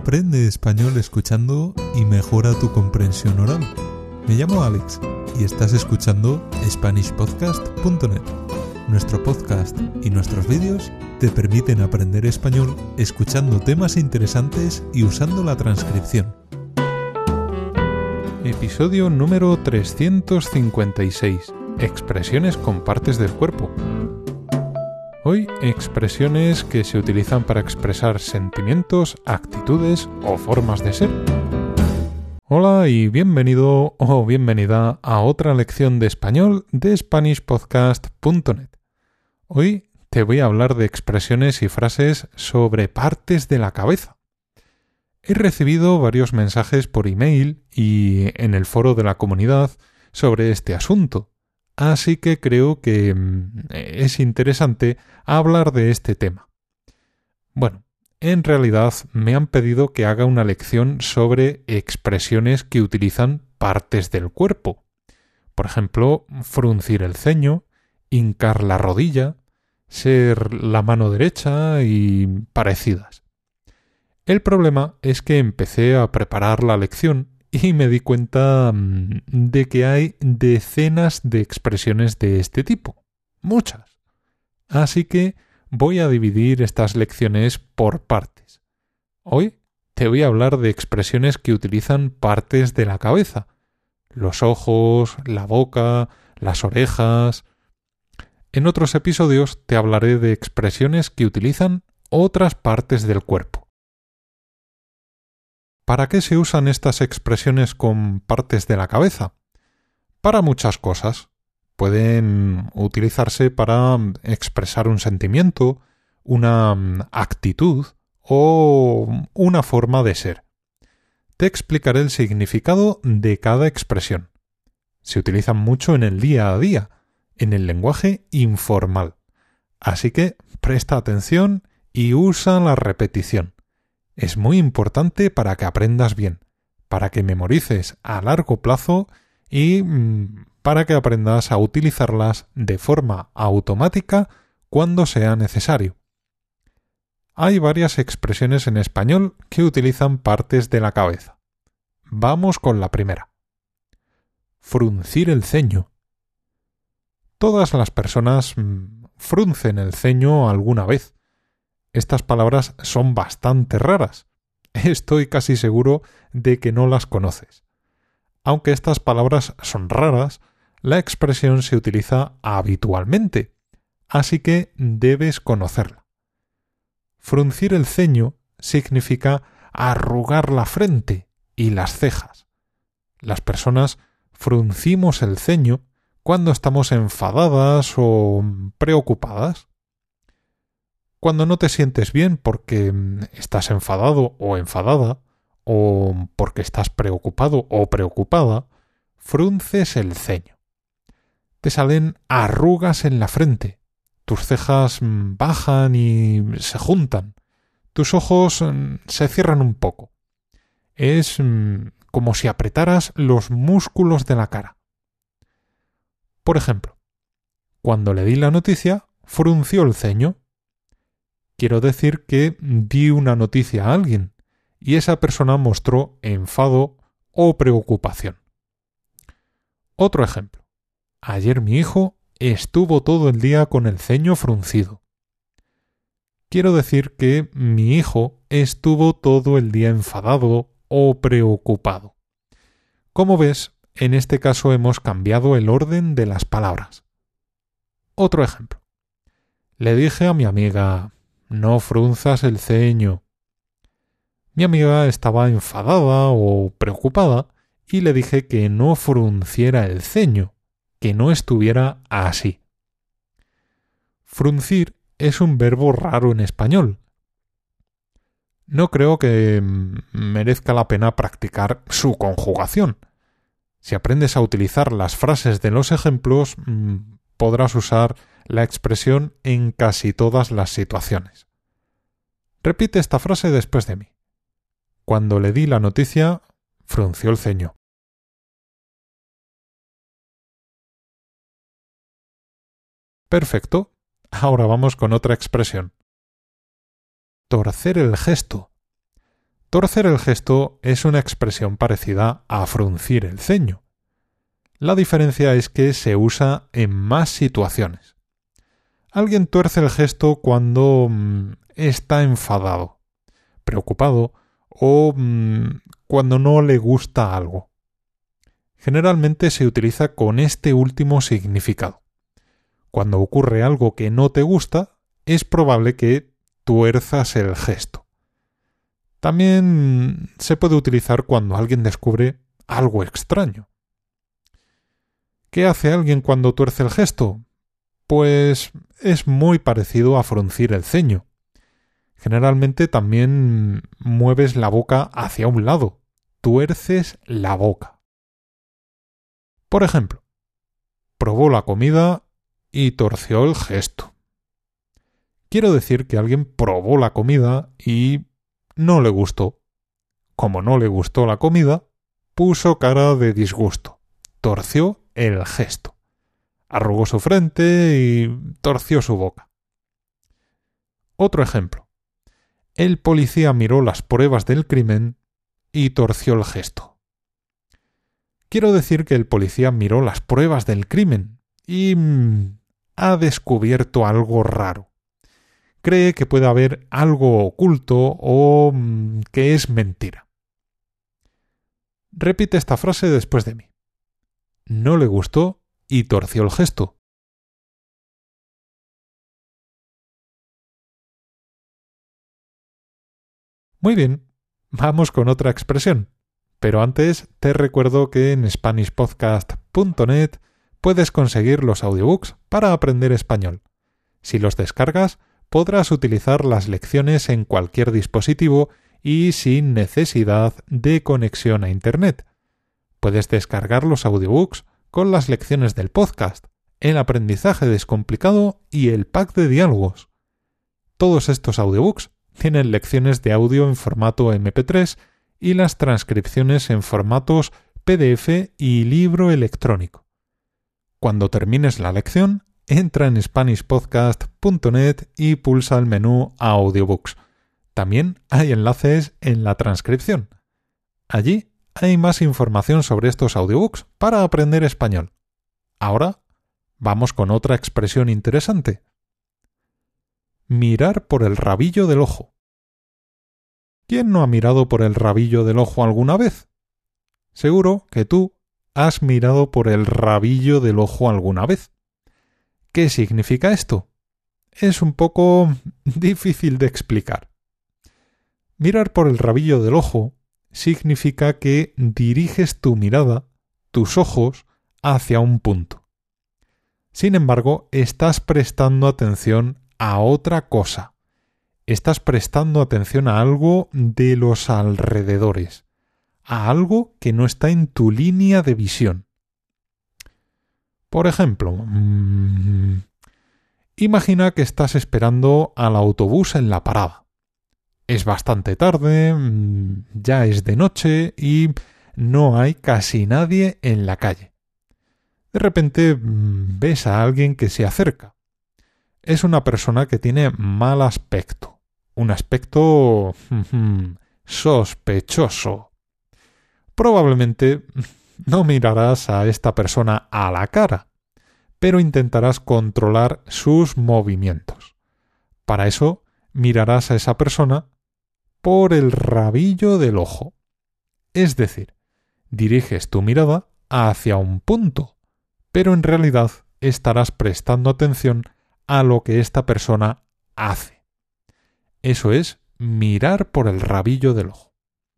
Aprende español escuchando y mejora tu comprensión oral. Me llamo Alex y estás escuchando SpanishPodcast.net. Nuestro podcast y nuestros vídeos te permiten aprender español escuchando temas interesantes y usando la transcripción. Episodio número 356. Expresiones con partes del cuerpo. Hoy, expresiones que se utilizan para expresar sentimientos, actitudes o formas de ser. Hola y bienvenido o bienvenida a otra lección de español de SpanishPodcast.net. Hoy te voy a hablar de expresiones y frases sobre partes de la cabeza. He recibido varios mensajes por email y en el foro de la comunidad sobre este asunto. Así que creo que es interesante hablar de este tema. Bueno, en realidad me han pedido que haga una lección sobre expresiones que utilizan partes del cuerpo. Por ejemplo, fruncir el ceño, hincar la rodilla, ser la mano derecha y parecidas. El problema es que empecé a preparar la lección y me di cuenta de que hay decenas de expresiones de este tipo. Muchas. Así que voy a dividir estas lecciones por partes. Hoy te voy a hablar de expresiones que utilizan partes de la cabeza. Los ojos, la boca, las orejas. En otros episodios te hablaré de expresiones que utilizan otras partes del cuerpo. ¿Para qué se usan estas expresiones con partes de la cabeza? Para muchas cosas. Pueden utilizarse para expresar un sentimiento, una actitud o una forma de ser. Te explicaré el significado de cada expresión. Se utilizan mucho en el día a día, en el lenguaje informal. Así que presta atención y usa la repetición. Es muy importante para que aprendas bien, para que memorices a largo plazo y para que aprendas a utilizarlas de forma automática cuando sea necesario. Hay varias expresiones en español que utilizan partes de la cabeza. Vamos con la primera. Fruncir el ceño. Todas las personas fruncen el ceño alguna vez. Estas palabras son bastante raras. Estoy casi seguro de que no las conoces. Aunque estas palabras son raras, la expresión se utiliza habitualmente, así que debes conocerla. Fruncir el ceño significa arrugar la frente y las cejas. Las personas fruncimos el ceño cuando estamos enfadadas o preocupadas. Cuando no te sientes bien porque estás enfadado o enfadada, o porque estás preocupado o preocupada, frunces el ceño. Te salen arrugas en la frente, tus cejas bajan y se juntan, tus ojos se cierran un poco. Es como si apretaras los músculos de la cara. Por ejemplo, cuando le di la noticia, frunció el ceño. Quiero decir que di una noticia a alguien y esa persona mostró enfado o preocupación. Otro ejemplo. Ayer mi hijo estuvo todo el día con el ceño fruncido. Quiero decir que mi hijo estuvo todo el día enfadado o preocupado. Como ves, en este caso hemos cambiado el orden de las palabras. Otro ejemplo. Le dije a mi amiga: no frunzas el ceño. Mi amiga estaba enfadada o preocupada y le dije que no frunciera el ceño, que no estuviera así. Fruncir es un verbo raro en español. No creo que merezca la pena practicar su conjugación. Si aprendes a utilizar las frases de los ejemplos, podrás usar la expresión en casi todas las situaciones. Repite esta frase después de mí. Cuando le di la noticia, frunció el ceño. Perfecto. Ahora vamos con otra expresión. Torcer el gesto. Torcer el gesto es una expresión parecida a fruncir el ceño. La diferencia es que se usa en más situaciones. Alguien tuerce el gesto cuando está enfadado, preocupado o cuando no le gusta algo. Generalmente se utiliza con este último significado. Cuando ocurre algo que no te gusta, es probable que tuerzas el gesto. También se puede utilizar cuando alguien descubre algo extraño. ¿Qué hace alguien cuando tuerce el gesto? Pues es muy parecido a fruncir el ceño. Generalmente también mueves la boca hacia un lado, tuerces la boca. Por ejemplo, probó la comida y torció el gesto. Quiero decir que alguien probó la comida y no le gustó. Como no le gustó la comida, puso cara de disgusto, torció el gesto. Arrugó su frente y torció su boca. Otro ejemplo. El policía miró las pruebas del crimen y torció el gesto. Quiero decir que el policía miró las pruebas del crimen y ha descubierto algo raro. Cree que puede haber algo oculto o que es mentira. Repite esta frase después de mí. No le gustó y torció el gesto. Muy bien, vamos con otra expresión. Pero antes te recuerdo que en SpanishPodcast.net puedes conseguir los audiobooks para aprender español. Si los descargas, podrás utilizar las lecciones en cualquier dispositivo y sin necesidad de conexión a Internet. Puedes descargar los audiobooks con las lecciones del podcast, el aprendizaje descomplicado y el pack de diálogos. Todos estos audiobooks tienen lecciones de audio en formato MP3 y las transcripciones en formatos PDF y libro electrónico. Cuando termines la lección, entra en SpanishPodcast.net y pulsa el menú Audiobooks. También hay enlaces en la transcripción. Allí hay más información sobre estos audiobooks para aprender español. Ahora, vamos con otra expresión interesante. Mirar por el rabillo del ojo. ¿Quién no ha mirado por el rabillo del ojo alguna vez? Seguro que tú has mirado por el rabillo del ojo alguna vez. ¿Qué significa esto? Es un poco difícil de explicar. Mirar por el rabillo del ojo significa que diriges tu mirada, tus ojos, hacia un punto. Sin embargo, estás prestando atención a otra cosa. Estás prestando atención a algo de los alrededores, a algo que no está en tu línea de visión. Por ejemplo, imagina que estás esperando al autobús en la parada. Es bastante tarde, ya es de noche y no hay casi nadie en la calle. De repente ves a alguien que se acerca. Es una persona que tiene mal aspecto, un aspecto sospechoso. Probablemente no mirarás a esta persona a la cara, pero intentarás controlar sus movimientos. Para eso mirarás a esa persona por el rabillo del ojo. Es decir, diriges tu mirada hacia un punto, pero en realidad estarás prestando atención a lo que esta persona hace. Eso es mirar por el rabillo del ojo.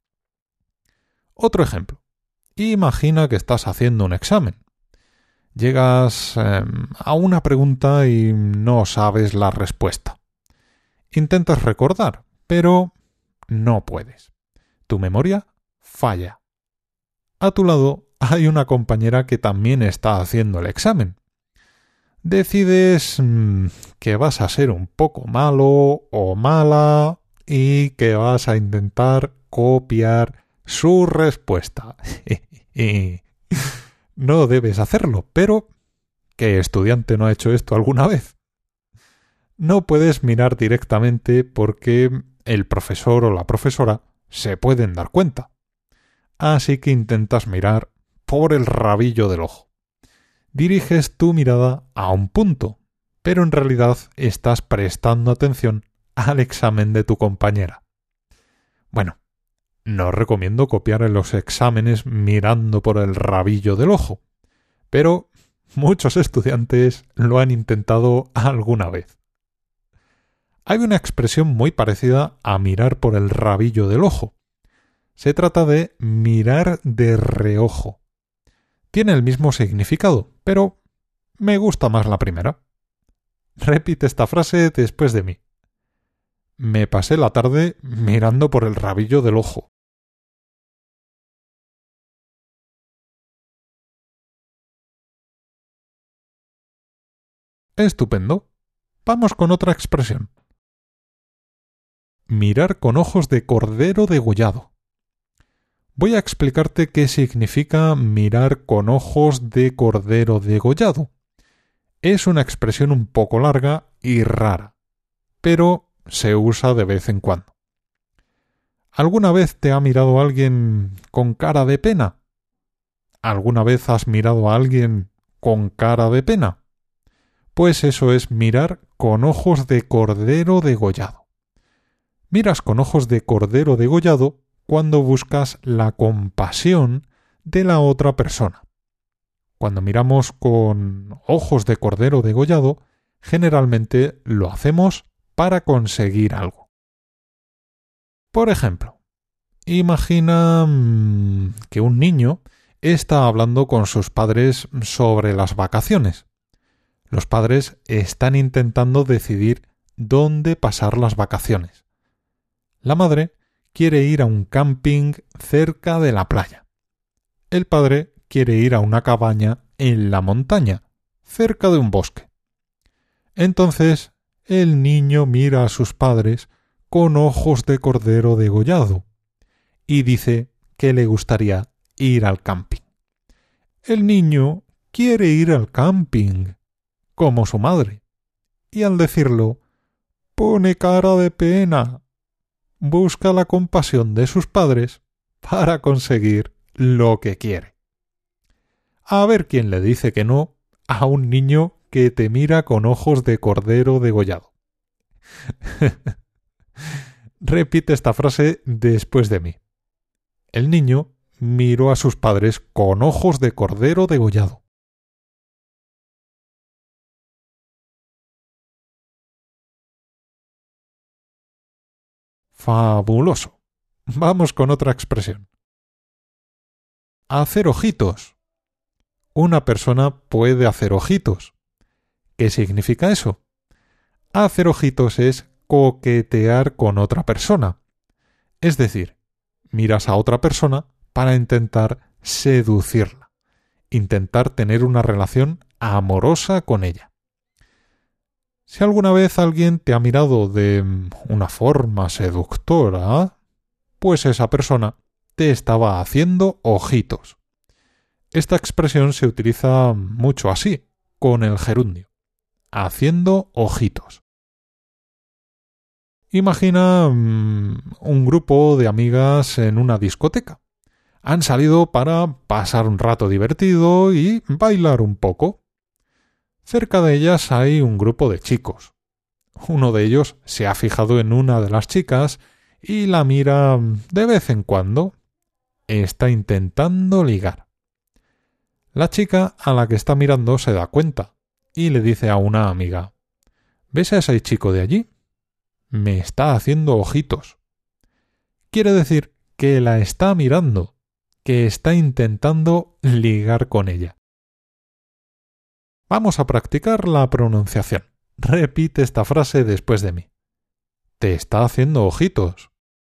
Otro ejemplo. Imagina que estás haciendo un examen. Llegas a una pregunta y no sabes la respuesta. Intentas recordar, pero no puedes. Tu memoria falla. A tu lado hay una compañera que también está haciendo el examen. Decides que vas a ser un poco malo o mala y que vas a intentar copiar su respuesta. No debes hacerlo, pero ¿qué estudiante no ha hecho esto alguna vez? No puedes mirar directamente porque el profesor o la profesora se pueden dar cuenta. Así que intentas mirar por el rabillo del ojo. Diriges tu mirada a un punto, pero en realidad estás prestando atención al examen de tu compañera. Bueno, no recomiendo copiar en los exámenes mirando por el rabillo del ojo, pero muchos estudiantes lo han intentado alguna vez. Hay una expresión muy parecida a mirar por el rabillo del ojo. Se trata de mirar de reojo. Tiene el mismo significado, pero me gusta más la primera. Repite esta frase después de mí. Me pasé la tarde mirando por el rabillo del ojo. Estupendo. Vamos con otra expresión. Mirar con ojos de cordero degollado. Voy a explicarte qué significa mirar con ojos de cordero degollado. Es una expresión un poco larga y rara, pero se usa de vez en cuando. ¿Alguna vez te ha mirado alguien con cara de pena? ¿Alguna vez has mirado a alguien con cara de pena? Pues eso es mirar con ojos de cordero degollado. Miras con ojos de cordero degollado cuando buscas la compasión de la otra persona. Cuando miramos con ojos de cordero degollado, generalmente lo hacemos para conseguir algo. Por ejemplo, imagina que un niño está hablando con sus padres sobre las vacaciones. Los padres están intentando decidir dónde pasar las vacaciones. La madre quiere ir a un camping cerca de la playa. El padre quiere ir a una cabaña en la montaña, cerca de un bosque. Entonces, el niño mira a sus padres con ojos de cordero degollado y dice que le gustaría ir al camping. El niño quiere ir al camping, como su madre, y al decirlo, pone cara de pena. Busca la compasión de sus padres para conseguir lo que quiere. A ver quién le dice que no a un niño que te mira con ojos de cordero degollado. Repite esta frase después de mí. El niño miró a sus padres con ojos de cordero degollado. Fabuloso. Vamos con otra expresión. Hacer ojitos. Una persona puede hacer ojitos. ¿Qué significa eso? Hacer ojitos es coquetear con otra persona. Es decir, miras a otra persona para intentar seducirla, intentar tener una relación amorosa con ella. Si alguna vez alguien te ha mirado de una forma seductora, pues esa persona te estaba haciendo ojitos. Esta expresión se utiliza mucho así, con el gerundio, haciendo ojitos. Imagina un grupo de amigas en una discoteca. Han salido para pasar un rato divertido y bailar un poco. Cerca de ellas hay un grupo de chicos. Uno de ellos se ha fijado en una de las chicas y la mira de vez en cuando. Está intentando ligar. La chica a la que está mirando se da cuenta y le dice a una amiga: ¿ves a ese chico de allí? Me está haciendo ojitos. Quiere decir que la está mirando, que está intentando ligar con ella. Vamos a practicar la pronunciación. Repite esta frase después de mí. Te está haciendo ojitos.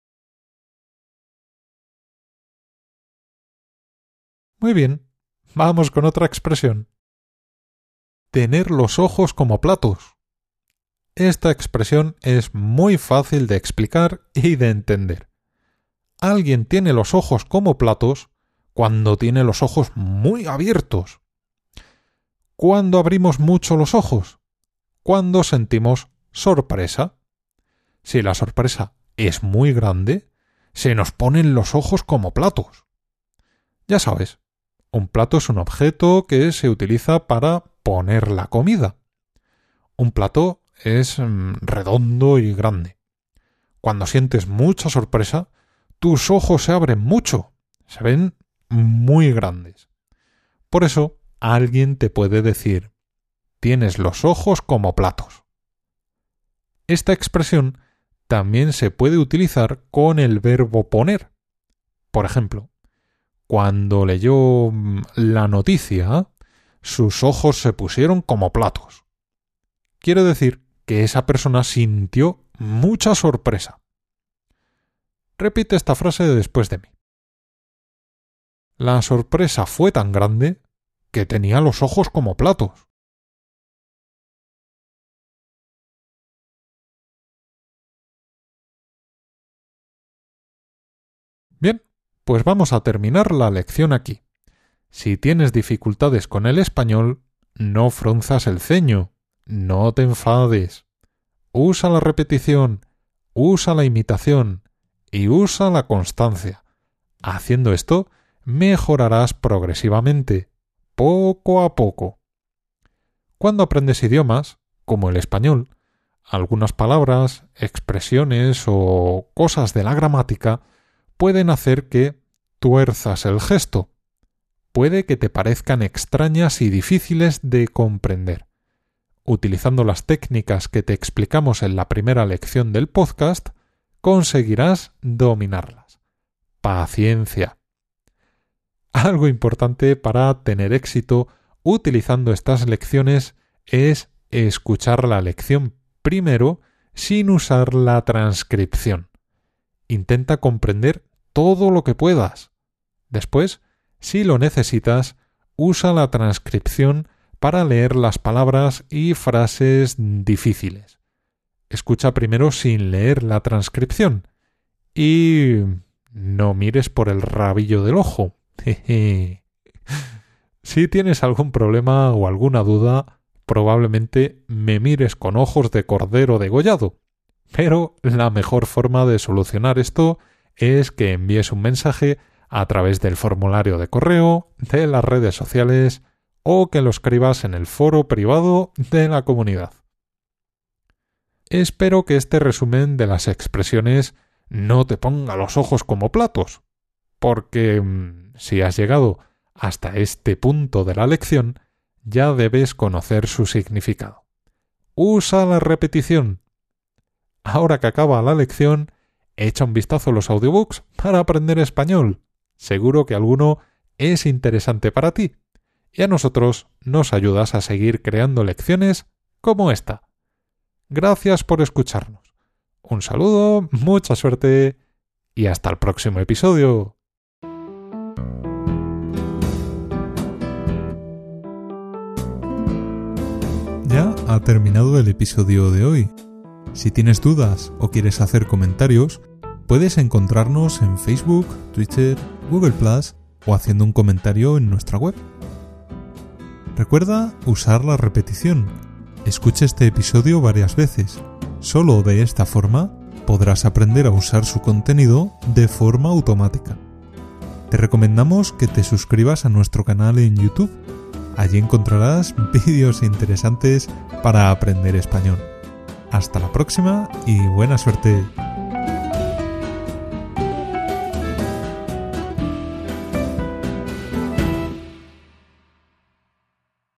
Muy bien. Vamos con otra expresión. Tener los ojos como platos. Esta expresión es muy fácil de explicar y de entender. Alguien tiene los ojos como platos cuando tiene los ojos muy abiertos. ¿Cuándo abrimos mucho los ojos? Cuando sentimos sorpresa. Si la sorpresa es muy grande, se nos ponen los ojos como platos. Ya sabes, un plato es un objeto que se utiliza para poner la comida. Un plato es redondo y grande. Cuando sientes mucha sorpresa, tus ojos se abren mucho, se ven muy grandes. Por eso, alguien te puede decir: tienes los ojos como platos. Esta expresión también se puede utilizar con el verbo poner. Por ejemplo, cuando leyó la noticia, sus ojos se pusieron como platos. Quiere decir que esa persona sintió mucha sorpresa. Repite esta frase después de mí. La sorpresa fue tan grande que tenía los ojos como platos. Bien, pues vamos a terminar la lección aquí. Si tienes dificultades con el español, no frunzas el ceño, no te enfades. Usa la repetición, usa la imitación y usa la constancia. Haciendo esto, mejorarás progresivamente, poco a poco. Cuando aprendes idiomas, como el español, algunas palabras, expresiones o cosas de la gramática pueden hacer que tuerzas el gesto. Puede que te parezcan extrañas y difíciles de comprender. Utilizando las técnicas que te explicamos en la primera lección del podcast, conseguirás dominarlas. Paciencia. Algo importante para tener éxito utilizando estas lecciones es escuchar la lección primero sin usar la transcripción. Intenta comprender todo lo que puedas. Después, si lo necesitas, usa la transcripción para leer las palabras y frases difíciles. Escucha primero sin leer la transcripción y no mires por el rabillo del ojo. Si tienes algún problema o alguna duda, probablemente me mires con ojos de cordero degollado. Pero la mejor forma de solucionar esto es que envíes un mensaje a través del formulario de correo, de las redes sociales o que lo escribas en el foro privado de la comunidad. Espero que este resumen de las expresiones no te ponga los ojos como platos, porque si has llegado hasta este punto de la lección, ya debes conocer su significado. Usa la repetición. Ahora que acaba la lección, echa un vistazo a los audiobooks para aprender español. Seguro que alguno es interesante para ti. Y a nosotros nos ayudas a seguir creando lecciones como esta. Gracias por escucharnos. Un saludo, mucha suerte y hasta el próximo episodio. Ya ha terminado el episodio de hoy. Si tienes dudas o quieres hacer comentarios, puedes encontrarnos en Facebook, Twitter, Google+, o haciendo un comentario en nuestra web. Recuerda usar la repetición. Escucha este episodio varias veces. Solo de esta forma podrás aprender a usar su contenido de forma automática. Te recomendamos que te suscribas a nuestro canal en YouTube. Allí encontrarás vídeos interesantes para aprender español. Hasta la próxima y buena suerte.